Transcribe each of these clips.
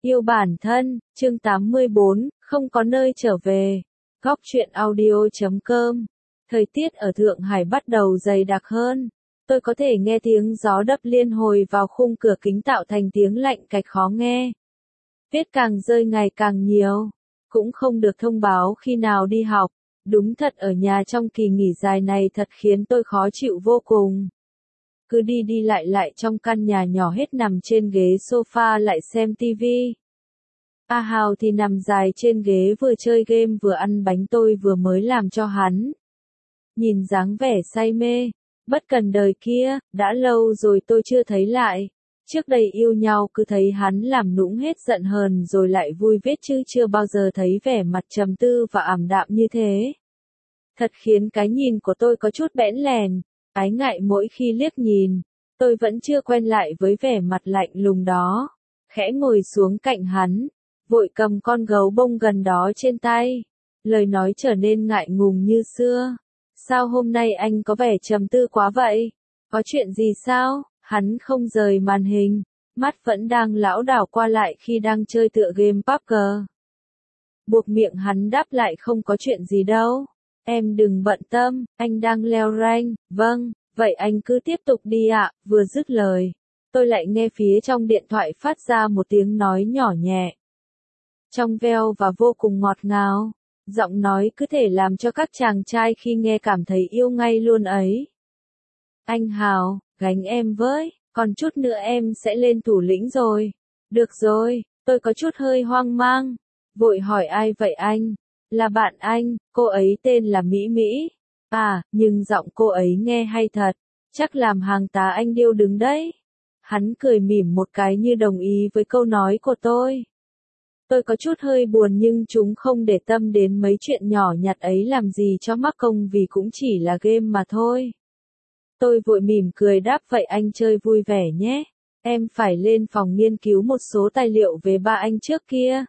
Yêu bản thân, chương 84, không có nơi trở về. Góc truyện audio.com. Thời tiết ở Thượng Hải bắt đầu dày đặc hơn. Tôi có thể nghe tiếng gió đập liên hồi vào khung cửa kính tạo thành tiếng lạnh cạch khó nghe. Tuyết càng rơi ngày càng nhiều. Cũng không được thông báo khi nào đi học. Đúng thật ở nhà trong kỳ nghỉ dài này thật khiến tôi khó chịu vô cùng. Cứ đi đi lại trong căn nhà nhỏ hết nằm trên ghế sofa lại xem tivi. A Hào thì nằm dài trên ghế vừa chơi game vừa ăn bánh tôi vừa mới làm cho hắn. Nhìn dáng vẻ say mê, bất cần đời kia, đã lâu rồi tôi chưa thấy lại. Trước đây yêu nhau cứ thấy hắn làm nũng hết giận hờn rồi lại vui vết chứ chưa bao giờ thấy vẻ mặt trầm tư và ảm đạm như thế. Thật khiến cái nhìn của tôi có chút bẽn lèn. Ái ngại mỗi khi liếc nhìn, tôi vẫn chưa quen lại với vẻ mặt lạnh lùng đó. Khẽ ngồi xuống cạnh hắn, vội cầm con gấu bông gần đó trên tay. Lời nói trở nên ngại ngùng như xưa. Sao hôm nay anh có vẻ trầm tư quá vậy? Có chuyện gì sao? Hắn không rời màn hình, mắt vẫn đang lảo đảo qua lại khi đang chơi tựa game PUBG. Buộc miệng hắn đáp lại không có chuyện gì đâu. Em đừng bận tâm, anh đang leo rank, vâng, vậy anh cứ tiếp tục đi ạ. Vừa dứt lời, tôi lại nghe phía trong điện thoại phát ra một tiếng nói nhỏ nhẹ. Trong veo và vô cùng ngọt ngào, giọng nói cứ thể làm cho các chàng trai khi nghe cảm thấy yêu ngay luôn ấy. Anh Hào, gánh em với, còn chút nữa em sẽ lên thủ lĩnh rồi. Được rồi, tôi có chút hơi hoang mang, vội hỏi ai vậy anh? Là bạn anh, cô ấy tên là Mỹ Mỹ. À, nhưng giọng cô ấy nghe hay thật, chắc làm hàng tá anh điêu đứng đấy. Hắn cười mỉm một cái như đồng ý với câu nói của tôi. Tôi có chút hơi buồn nhưng chúng không để tâm đến mấy chuyện nhỏ nhặt ấy làm gì cho mắc công vì cũng chỉ là game mà thôi. Tôi vội mỉm cười đáp vậy anh chơi vui vẻ nhé. Em phải lên phòng nghiên cứu một số tài liệu về ba anh trước kia.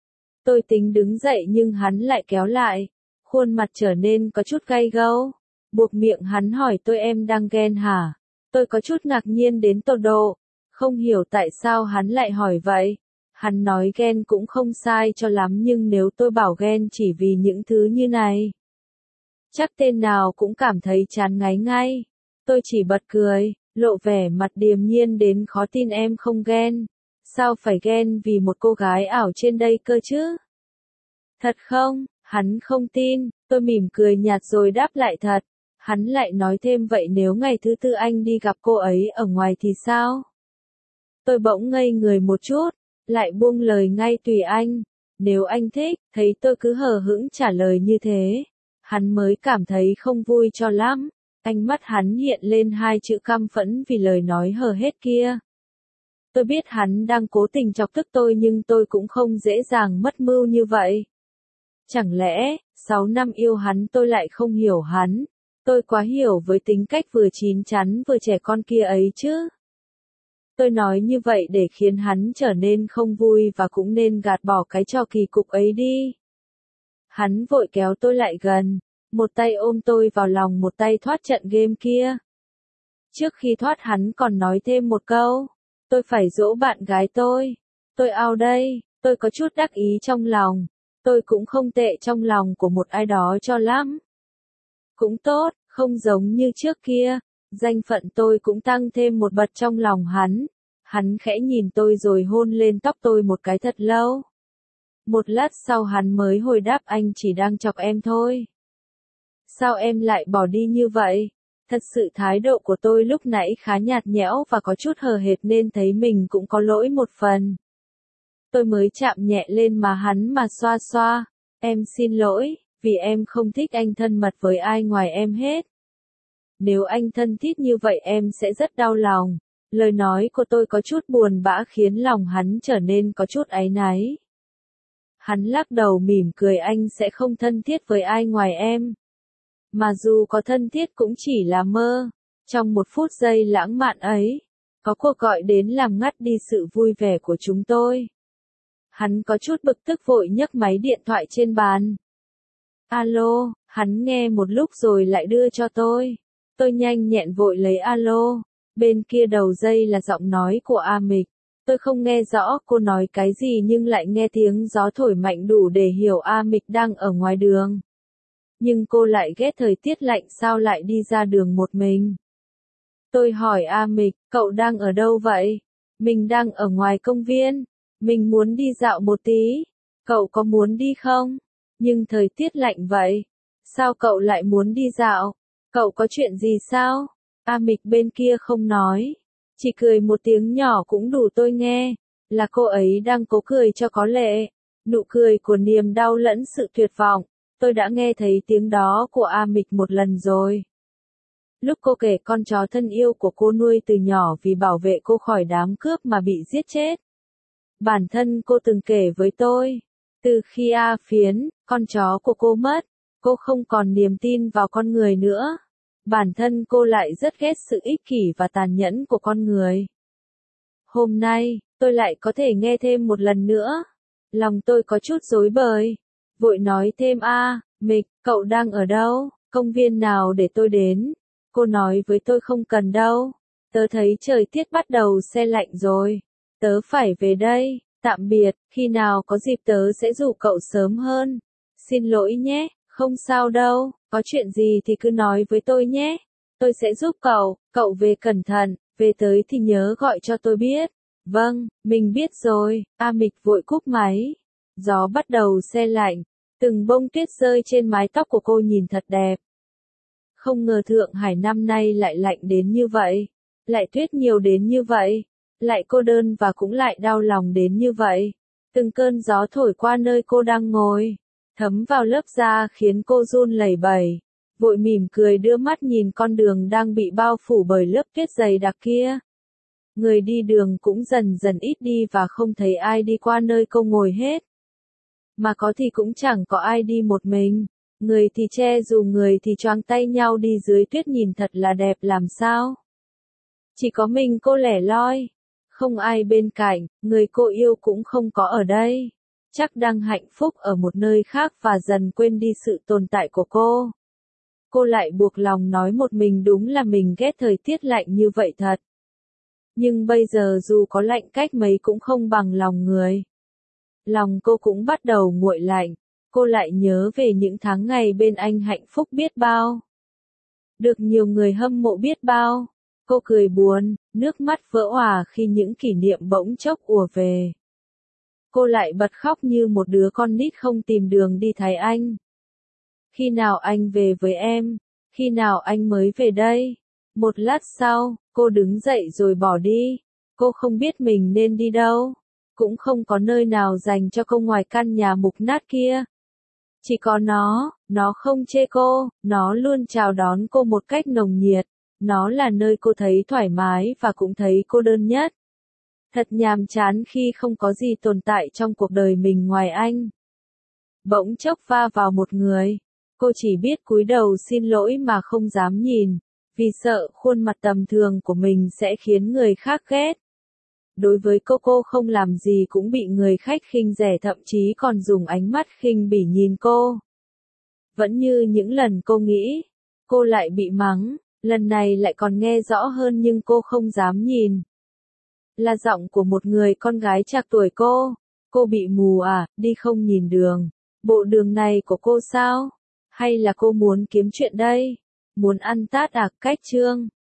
Tôi tính đứng dậy nhưng hắn lại kéo lại. Khuôn mặt trở nên có chút gay gâu. Buộc miệng hắn hỏi tôi em đang ghen hả? Tôi có chút ngạc nhiên đến tột độ. Không hiểu tại sao hắn lại hỏi vậy. Hắn nói ghen cũng không sai cho lắm nhưng nếu tôi bảo ghen chỉ vì những thứ như này, chắc tên nào cũng cảm thấy chán ngấy ngay. Tôi chỉ bật cười, lộ vẻ mặt điềm nhiên đến khó tin em không ghen. Sao phải ghen vì một cô gái ảo trên đây cơ chứ? Thật không? Hắn không tin, tôi mỉm cười nhạt rồi đáp lại thật. Hắn lại nói thêm vậy nếu ngày thứ tư anh đi gặp cô ấy ở ngoài thì sao? Tôi bỗng ngây người một chút, lại buông lời ngay tùy anh. Nếu anh thích, thấy tôi cứ hờ hững trả lời như thế. Hắn mới cảm thấy không vui cho lắm. Ánh mắt hắn hiện lên hai chữ căm phẫn vì lời nói hờ hết kia. Tôi biết hắn đang cố tình chọc tức tôi nhưng tôi cũng không dễ dàng mất mưu như vậy. Chẳng lẽ, 6 năm yêu hắn tôi lại không hiểu hắn? Tôi quá hiểu với tính cách vừa chín chắn vừa trẻ con kia ấy chứ. Tôi nói như vậy để khiến hắn trở nên không vui và cũng nên gạt bỏ cái trò kỳ cục ấy đi. Hắn vội kéo tôi lại gần, một tay ôm tôi vào lòng một tay thoát trận game kia. Trước khi thoát hắn còn nói thêm một câu, tôi phải dỗ bạn gái tôi out đây, tôi có chút đắc ý trong lòng, tôi cũng không tệ trong lòng của một ai đó cho lắm. Cũng tốt, không giống như trước kia, danh phận tôi cũng tăng thêm một bậc trong lòng hắn. Hắn khẽ nhìn tôi rồi hôn lên tóc tôi một cái thật lâu. Một lát sau hắn mới hồi đáp anh chỉ đang chọc em thôi. Sao em lại bỏ đi như vậy? Thật sự thái độ của tôi lúc nãy khá nhạt nhẽo và có chút hờ hệt nên thấy mình cũng có lỗi một phần. Tôi mới chạm nhẹ lên má hắn mà xoa xoa. Em xin lỗi, vì em không thích anh thân mật với ai ngoài em hết. Nếu anh thân thiết như vậy em sẽ rất đau lòng. Lời nói của tôi có chút buồn bã khiến lòng hắn trở nên có chút áy náy. Hắn lắc đầu mỉm cười anh sẽ không thân thiết với ai ngoài em. Mà dù có thân thiết cũng chỉ là mơ. Trong một phút giây lãng mạn ấy, có cuộc gọi đến làm ngắt đi sự vui vẻ của chúng tôi. Hắn có chút bực tức vội nhấc máy điện thoại trên bàn. Alo, hắn nghe một lúc rồi lại đưa cho tôi. Tôi nhanh nhẹn vội lấy alo. Bên kia đầu dây là giọng nói của A Mịch. Tôi không nghe rõ cô nói cái gì nhưng lại nghe tiếng gió thổi mạnh đủ để hiểu A Mịch đang ở ngoài đường. Nhưng cô lại ghét thời tiết lạnh sao lại đi ra đường một mình. Tôi hỏi A Mịch, cậu đang ở đâu vậy? Mình đang ở ngoài công viên. Mình muốn đi dạo một tí. Cậu có muốn đi không? Nhưng thời tiết lạnh vậy. Sao cậu lại muốn đi dạo? Cậu có chuyện gì sao? A Mịch bên kia không nói. Chỉ cười một tiếng nhỏ cũng đủ tôi nghe. Là cô ấy đang cố cười cho có lệ. Nụ cười của niềm đau lẫn sự tuyệt vọng. Tôi đã nghe thấy tiếng đó của A Mịch một lần rồi. Lúc cô kể con chó thân yêu của cô nuôi từ nhỏ vì bảo vệ cô khỏi đám cướp mà bị giết chết. Bản thân cô từng kể với tôi. Từ khi A Phiến, con chó của cô mất, cô không còn niềm tin vào con người nữa. Bản thân cô lại rất ghét sự ích kỷ và tàn nhẫn của con người. Hôm nay, tôi lại có thể nghe thêm một lần nữa. Lòng tôi có chút rối bời. Vội nói thêm Mịch, cậu đang ở đâu? Công viên nào để tôi đến? Cô nói với tôi không cần đâu. Tớ thấy trời tiết bắt đầu se lạnh rồi. Tớ phải về đây. Tạm biệt, khi nào có dịp tớ sẽ rủ cậu sớm hơn. Xin lỗi nhé, không sao đâu, có chuyện gì thì cứ nói với tôi nhé. Tôi sẽ giúp cậu về cẩn thận, về tới thì nhớ gọi cho tôi biết. Vâng, mình biết rồi, A Mịch vội cúp máy. Gió bắt đầu se lạnh, từng bông tuyết rơi trên mái tóc của cô nhìn thật đẹp. Không ngờ Thượng Hải năm nay lại lạnh đến như vậy, lại tuyết nhiều đến như vậy, lại cô đơn và cũng lại đau lòng đến như vậy. Từng cơn gió thổi qua nơi cô đang ngồi, thấm vào lớp da khiến cô run lẩy bẩy, vội mỉm cười đưa mắt nhìn con đường đang bị bao phủ bởi lớp tuyết dày đặc kia. Người đi đường cũng dần dần ít đi và không thấy ai đi qua nơi cô ngồi hết. Mà có thì cũng chẳng có ai đi một mình. Người thì che dù người thì choàng tay nhau đi dưới tuyết nhìn thật là đẹp làm sao. Chỉ có mình cô lẻ loi. Không ai bên cạnh, người cô yêu cũng không có ở đây. Chắc đang hạnh phúc ở một nơi khác và dần quên đi sự tồn tại của cô. Cô lại buộc lòng nói một mình đúng là mình ghét thời tiết lạnh như vậy thật. Nhưng bây giờ dù có lạnh cách mấy cũng không bằng lòng người. Lòng cô cũng bắt đầu nguội lạnh. Cô lại nhớ về những tháng ngày bên anh hạnh phúc biết bao. Được nhiều người hâm mộ biết bao. Cô cười buồn, nước mắt vỡ òa khi những kỷ niệm bỗng chốc ùa về. Cô lại bật khóc như một đứa con nít không tìm đường đi thấy anh. Khi nào anh về với em? Khi nào anh mới về đây? Một lát sau, cô đứng dậy rồi bỏ đi. Cô không biết mình nên đi đâu. Cũng không có nơi nào dành cho cô ngoài căn nhà mục nát kia. Chỉ có nó không chê cô, nó luôn chào đón cô một cách nồng nhiệt. Nó là nơi cô thấy thoải mái và cũng thấy cô đơn nhất. Thật nhàm chán khi không có gì tồn tại trong cuộc đời mình ngoài anh. Bỗng chốc va vào một người. Cô chỉ biết cúi đầu xin lỗi mà không dám nhìn, vì sợ khuôn mặt tầm thường của mình sẽ khiến người khác ghét. Đối với cô không làm gì cũng bị người khách khinh rẻ thậm chí còn dùng ánh mắt khinh bỉ nhìn cô. Vẫn như những lần cô nghĩ, cô lại bị mắng, lần này lại còn nghe rõ hơn nhưng cô không dám nhìn. Là giọng của một người con gái trạc tuổi cô bị mù đi không nhìn đường. Bộ đường này của cô sao? Hay là cô muốn kiếm chuyện đây? Muốn ăn tát cách chương?